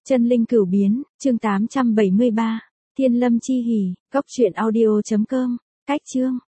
Chân linh cửu biến, chương 873. Thiên lâm chi hỉ, cốc truyện audio.com. Cách chương.